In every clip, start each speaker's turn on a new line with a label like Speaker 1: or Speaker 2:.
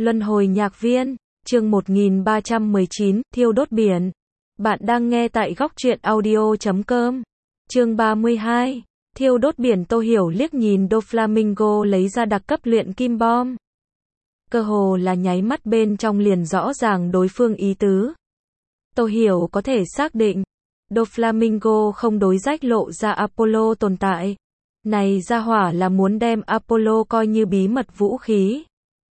Speaker 1: Luân hồi nhạc viên, chương 1319, thiêu đốt biển. Bạn đang nghe tại góc truyện audio.com. Chương 32, thiêu đốt biển. Tô Hiểu liếc nhìn Doflamingo lấy ra đặc cấp luyện kim bom. Cơ hồ là nháy mắt bên trong liền rõ ràng đối phương ý tứ. Tô Hiểu có thể xác định, Doflamingo không đối rách lộ ra Apollo tồn tại. Này ra hỏa là muốn đem Apollo coi như bí mật vũ khí,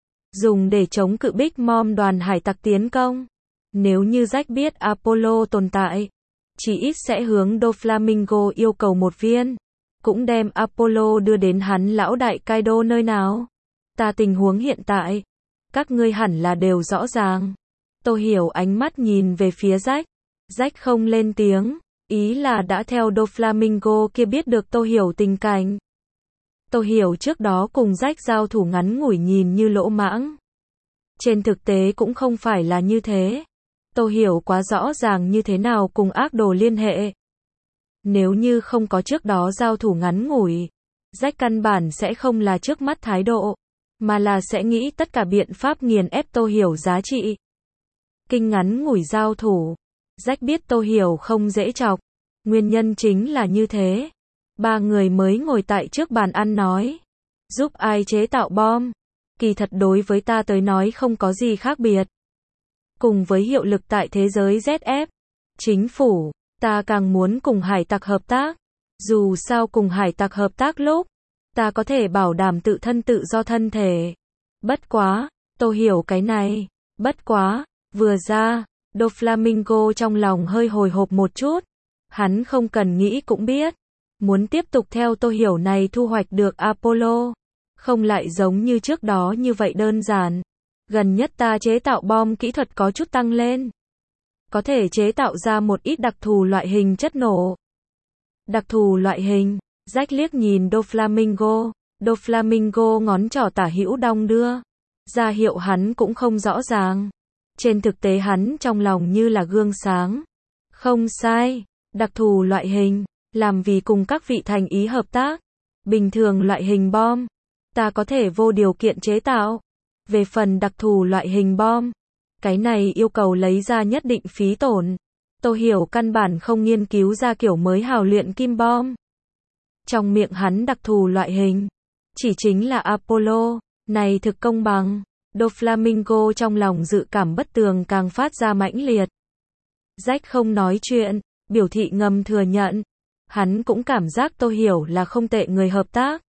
Speaker 1: dùng để chống cự Big Mom đoàn hải tặc tiến công. Nếu như Jack biết Apollo tồn tại, chỉ ít sẽ hướng Doflamingo yêu cầu một viên, cũng đem Apollo đưa đến hắn lão đại Kaido nơi nào. Ta tình huống hiện tại, các ngươi hẳn là đều rõ ràng. Tô Hiểu ánh mắt nhìn về phía Jack. Jack không lên tiếng, ý là đã theo Doflamingo kia biết được Tô Hiểu tình cảnh. Tô Hiểu trước đó cùng Jack giao thủ ngắn ngủi nhìn như lỗ mãng. Trên thực tế cũng không phải là như thế. Tô Hiểu quá rõ ràng như thế nào cùng ác đồ liên hệ. Nếu như không có trước đó giao thủ ngắn ngủi, Jack căn bản sẽ không là trước mắt thái độ, mà là sẽ nghĩ tất cả biện pháp nghiền ép Tô Hiểu giá trị. Kinh ngắn ngủi giao thủ, Jack biết Tô Hiểu không dễ chọc. Nguyên nhân chính là như thế. Ba người mới ngồi tại trước bàn ăn nói, giúp ai chế tạo bom, kỳ thật đối với ta tới nói không có gì khác biệt. Cùng với hiệu lực tại thế giới ZF, chính phủ, ta càng muốn cùng hải tặc hợp tác. Dù sao cùng hải tặc hợp tác lúc, ta có thể bảo đảm tự thân tự do thân thể. Bất quá, Tô Hiểu cái này, bất quá, vừa ra, Doflamingo trong lòng hơi hồi hộp một chút. Hắn không cần nghĩ cũng biết, muốn tiếp tục theo Tô Hiểu này thu hoạch được Apollo, không lại giống như trước đó như vậy đơn giản. Gần nhất ta chế tạo bom kỹ thuật có chút tăng lên, có thể chế tạo ra một ít đặc thù loại hình chất nổ. Đặc thù loại hình, Jack liếc nhìn Doflamingo. Doflamingo ngón trỏ tả hữu đong đưa, ra hiệu hắn cũng không rõ ràng. Trên thực tế hắn trong lòng như là gương sáng. Không sai, đặc thù loại hình, làm vì cùng các vị thành ý hợp tác. Bình thường loại hình bom, ta có thể vô điều kiện chế tạo. Về phần đặc thù loại hình bom, cái này yêu cầu lấy ra nhất định phí tổn. Tô Hiểu căn bản không nghiên cứu ra kiểu mới hào luyện kim bom. Trong miệng hắn đặc thù loại hình, chỉ chính là Apollo, này thực công bằng. Doflamingo trong lòng dự cảm bất tường càng phát ra mãnh liệt. Jack không nói chuyện, biểu thị ngầm thừa nhận. Hắn cũng cảm giác Tô Hiểu là không tệ người hợp tác.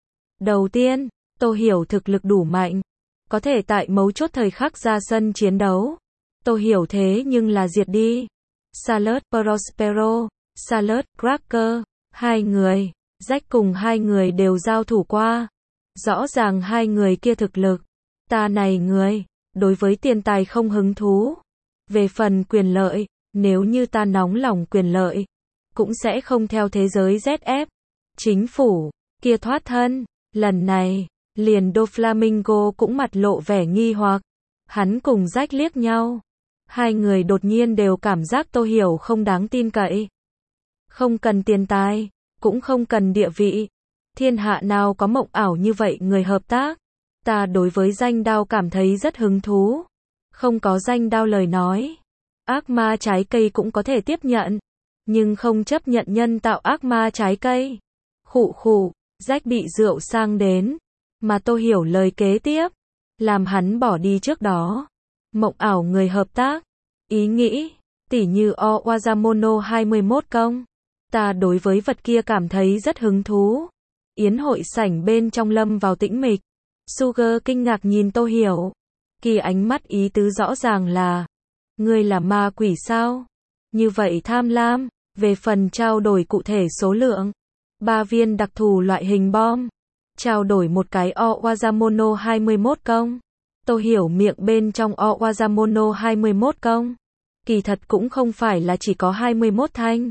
Speaker 1: Đầu tiên, Tô Hiểu thực lực đủ mạnh, có thể tại mấu chốt thời khắc ra sân chiến đấu. Tô Hiểu thế nhưng là diệt đi Salad Prospero, Salad Cracker, hai người, Jack cùng hai người đều giao thủ qua. Rõ ràng hai người kia thực lực. Ta này người, đối với tiền tài không hứng thú. Về phần quyền lợi, nếu như ta nóng lòng quyền lợi, cũng sẽ không theo thế giới ZF. Chính phủ, kia thoát thân. Lần này, liền Doflamingo cũng mặt lộ vẻ nghi hoặc. Hắn cùng Jack liếc nhau. Hai người đột nhiên đều cảm giác Tô Hiểu không đáng tin cậy. Không cần tiền tài, cũng không cần địa vị. Thiên hạ nào có mộng ảo như vậy người hợp tác. Ta đối với danh đao cảm thấy rất hứng thú. Không có danh đao lời nói, ác ma trái cây cũng có thể tiếp nhận, nhưng không chấp nhận nhân tạo ác ma trái cây. Khụ khụ, Jack bị rượu sang đến, mà Tô Hiểu lời kế tiếp, làm hắn bỏ đi trước đó. Mộng ảo người hợp tác, ý nghĩ, tỉ như Owazamono 21 công. Ta đối với vật kia cảm thấy rất hứng thú. Yến hội sảnh bên trong lâm vào tĩnh mịch. Sugar kinh ngạc nhìn Tô Hiểu. Kỳ ánh mắt ý tứ rõ ràng là, ngươi là ma quỷ sao? Như vậy tham lam. Về phần trao đổi cụ thể số lượng, 3 viên đặc thù loại hình bom, trao đổi một cái Owazamono 21 công. Tô Hiểu miệng bên trong Owazamono 21 công, kỳ thật cũng không phải là chỉ có 21 thanh.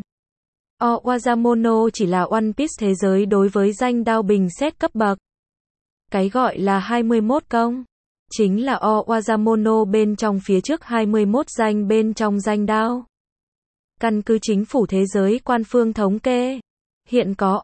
Speaker 1: Owazamono chỉ là One Piece thế giới đối với danh đao bình xét cấp bậc. Cái gọi là 21 công, chính là Owazamono bên trong phía trước 21 danh bên trong danh đao. Căn cứ chính phủ thế giới quan phương thống kê, hiện có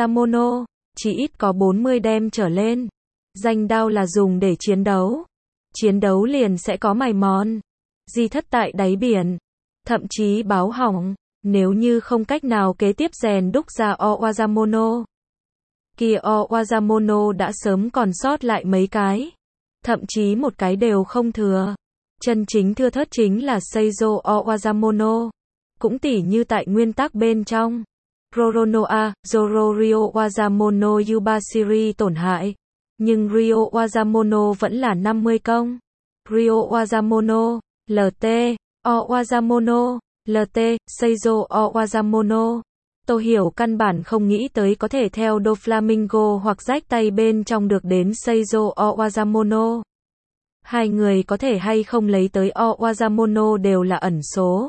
Speaker 1: Owazamono, chỉ ít có 40 đem trở lên. Danh đao là dùng để chiến đấu. chiến đấu liền sẽ có mài mòn, di thất tại đáy biển, thậm chí báo hỏng, nếu như không cách nào kế tiếp rèn đúc ra Owazamono. Kia Owazamono đã sớm còn sót lại mấy cái, thậm chí một cái đều không thừa. Chân chính thưa thớt chính là Seizo Owazamono. Cũng tỉ như tại nguyên tắc bên trong, Roronoa, Zoro Ryo Wazamono Yubashiri tổn hại, nhưng Ryo Wazamono vẫn là 50 công. Ryo Wazamono, LT, Owazamono, LT, Seizo Owazamono. Tôi hiểu căn bản không nghĩ tới có thể theo Doflamingo hoặc rách tay bên trong được đến Seizo Owazamono. Hai người có thể hay không lấy tới Owazamono đều là ẩn số.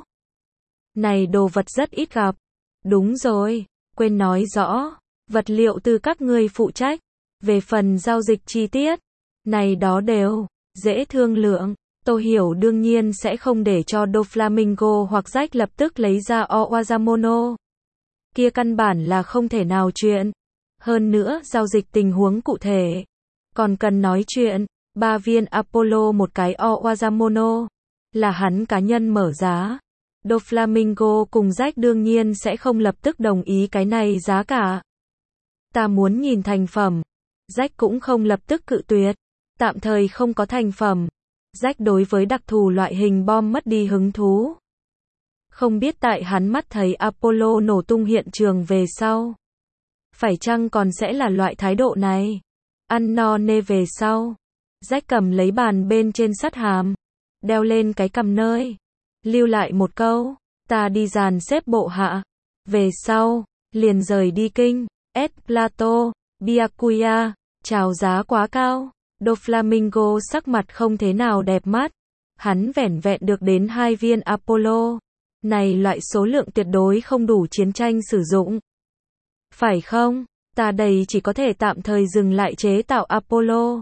Speaker 1: Này đồ vật rất ít gặp. Đúng rồi, quên nói rõ, vật liệu từ các người phụ trách. Về phần giao dịch chi tiết, này đó đều dễ thương lượng. Tôi hiểu đương nhiên sẽ không để cho Doflamingo hoặc rách lập tức lấy ra Owazamono. Kia căn bản là không thể nào chuyện. Hơn nữa, giao dịch tình huống cụ thể. Còn cần nói chuyện, 3 viên Apollo một cái Owazamono. Là hắn cá nhân mở giá. Doflamingo cùng Jack đương nhiên sẽ không lập tức đồng ý cái này giá cả. Ta muốn nhìn thành phẩm. Jack cũng không lập tức cự tuyệt. Tạm thời không có thành phẩm. Jack đối với đặc thù loại hình bom mất đi hứng thú. Không biết tại hắn mắt thấy Apollo nổ tung hiện trường về sau. Phải chăng còn sẽ là loại thái độ này? Ăn no nê về sau. Jack cầm lấy bàn bên trên sắt hàm. Đeo lên cái cầm nơi. Lưu lại một câu. Ta đi dàn xếp bộ hạ. Về sau. Liền rời đi kinh. S. Plato. Byakuya. Chào giá quá cao. Doflamingo sắc mặt không thế nào đẹp mắt. Hắn vẻn vẹn được đến 2 viên Apollo. Này loại số lượng tuyệt đối không đủ chiến tranh sử dụng. Phải không? Ta đây chỉ có thể tạm thời dừng lại chế tạo Apollo.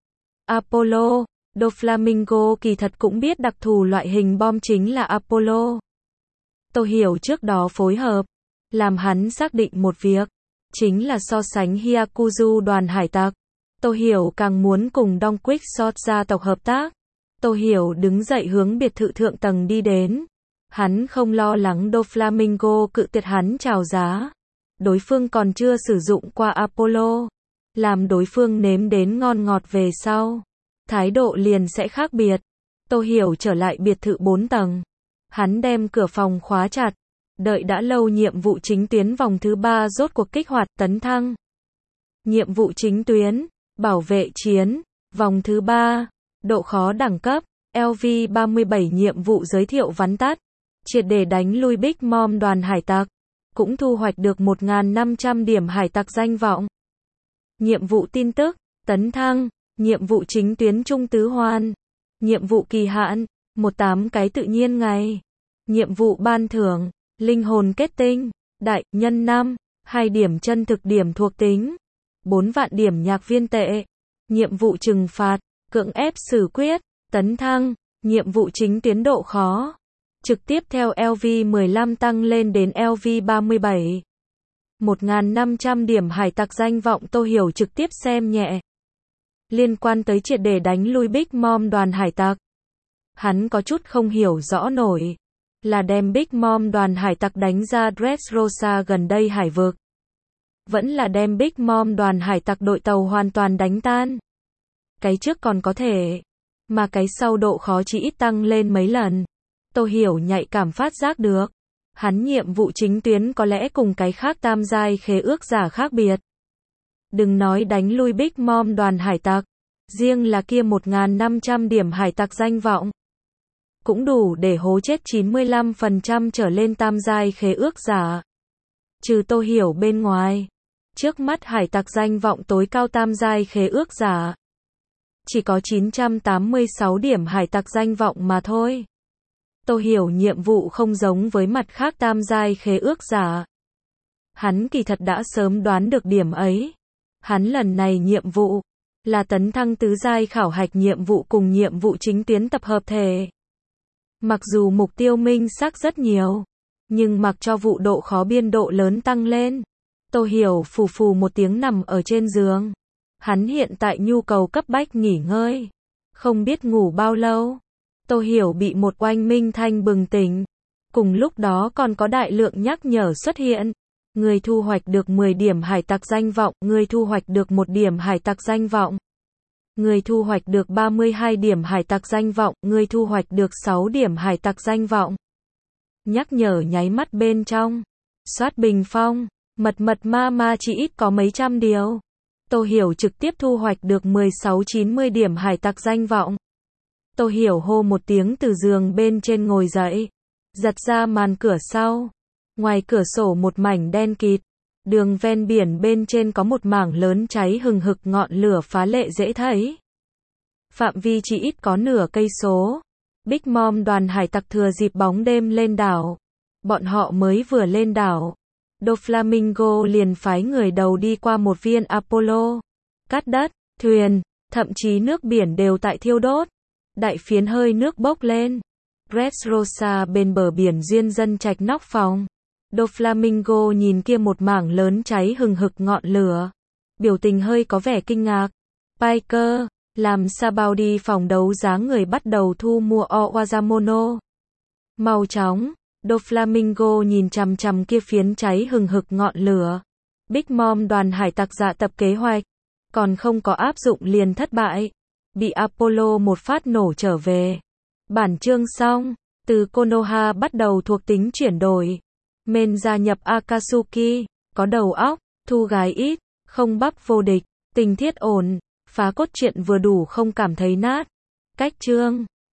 Speaker 1: Apollo. Doflamingo kỳ thật cũng biết đặc thù loại hình bom chính là Apollo. Tôi hiểu trước đó phối hợp. Làm hắn xác định một việc. Chính là so sánh Hyakuzu đoàn hải tặc. Tôi hiểu càng muốn cùng Don Quixote gia tộc hợp tác. Tôi hiểu đứng dậy hướng biệt thự thượng tầng đi đến. Hắn không lo lắng Doflamingo cự tuyệt hắn chào giá. Đối phương còn chưa sử dụng qua Apollo. Làm đối phương nếm đến ngon ngọt về sau. Thái độ liền sẽ khác biệt. Tôi hiểu trở lại biệt thự 4 tầng. Hắn đem cửa phòng khóa chặt. Đợi đã lâu nhiệm vụ chính tuyến vòng thứ 3 rốt cuộc kích hoạt tấn thăng. Nhiệm vụ chính tuyến. Bảo vệ chiến. Vòng thứ 3. Độ khó đẳng cấp. LV37 nhiệm vụ giới thiệu vắn tắt. Triệt để đánh lui Big Mom đoàn hải tặc. Cũng thu hoạch được 1.500 điểm hải tặc danh vọng. Nhiệm vụ tin tức. Tấn thăng. Nhiệm vụ chính tuyến trung tứ hoan. Nhiệm vụ kỳ hạn. 18 cái tự nhiên ngày. Nhiệm vụ ban thưởng. Linh hồn kết tinh. Đại nhân 5. 2 điểm chân thực điểm thuộc tính. 4 vạn điểm nhạc viên tệ. Nhiệm vụ trừng phạt. Cưỡng ép xử quyết. Tấn thăng. Nhiệm vụ chính tuyến độ khó. Trực tiếp theo LV15 tăng lên đến LV37. 1.500 điểm hải tặc danh vọng Tôi hiểu trực tiếp xem nhẹ. Liên quan tới triệt để đánh lui Big Mom đoàn hải tặc. Hắn có chút không hiểu rõ nổi. Là đem Big Mom đoàn hải tặc đánh ra Dressrosa gần đây hải vực. Vẫn là đem Big Mom đoàn hải tặc đội tàu hoàn toàn đánh tan. Cái trước còn có thể. Mà cái sau độ khó chỉ ít tăng lên mấy lần. Tôi hiểu nhạy cảm phát giác được. Hắn nhiệm vụ chính tuyến có lẽ cùng cái khác tam giai khế ước giả khác biệt. Đừng nói đánh lui Big Mom đoàn hải tặc. Riêng là kia 1.500 điểm hải tặc danh vọng. Cũng đủ để hố chết 95% trở lên tam giai khế ước giả. Trừ Tôi hiểu bên ngoài. Trước mắt hải tặc danh vọng tối cao tam giai khế ước giả. Chỉ có 986 điểm hải tặc danh vọng mà thôi. Tôi hiểu nhiệm vụ không giống với mặt khác tam giai khế ước giả. Hắn kỳ thật đã sớm đoán được điểm ấy. Hắn lần này nhiệm vụ là tấn thăng tứ giai khảo hạch nhiệm vụ cùng nhiệm vụ chính tuyến tập hợp thể. Mặc dù mục tiêu minh xác rất nhiều, nhưng mặc cho vụ độ khó biên độ lớn tăng lên. Tôi hiểu phù phù một tiếng nằm ở trên giường. Hắn hiện tại nhu cầu cấp bách nghỉ ngơi. Không biết ngủ bao lâu, Tô Hiểu bị một oanh minh thanh bừng tỉnh. Cùng lúc đó còn có đại lượng nhắc nhở xuất hiện. Người thu hoạch được 10 điểm hải tặc danh vọng, người thu hoạch được 1 điểm hải tặc danh vọng. Người thu hoạch được 32 điểm hải tặc danh vọng, người thu hoạch được 6 điểm hải tặc danh vọng. Nhắc nhở nháy mắt bên trong. Soát bình phong, mật ma chỉ ít có mấy trăm điều. Tô Hiểu trực tiếp thu hoạch được 16-90 điểm hải tặc danh vọng. Tô Hiểu hô một tiếng từ giường bên trên ngồi dậy. Giật ra màn cửa sau. Ngoài cửa sổ một mảnh đen kịt. Đường ven biển bên trên có một mảng lớn cháy hừng hực, ngọn lửa phá lệ dễ thấy. Phạm vi chỉ ít có nửa cây số. Big Mom đoàn hải tặc thừa dịp bóng đêm lên đảo. Bọn họ mới vừa lên đảo, Doflamingo liền phái người đầu đi qua một viên Apollo. Cát đất, thuyền, thậm chí nước biển đều tại thiêu đốt. Đại phiến hơi nước bốc lên. Dressrosa bên bờ biển duyên dân trạch nóc phòng. Doflamingo nhìn kia một mảng lớn cháy hừng hực ngọn lửa. Biểu tình hơi có vẻ kinh ngạc. Piker, làm sao đi phòng đấu giá người bắt đầu thu mua Owazamono. Mau chóng. Doflamingo nhìn chằm chằm kia phiến cháy hừng hực ngọn lửa. Big Mom đoàn hải tặc dạ tập kế hoạch. Còn không có áp dụng liền thất bại. Bị Apollo một phát nổ trở về. Bản chương xong. Từ Konoha bắt đầu thuộc tính chuyển đổi. Men gia nhập Akatsuki. Có đầu óc, thu gái ít, không bắp vô địch, tình thiết ổn. Phá cốt truyện vừa đủ không cảm thấy nát. Cách chương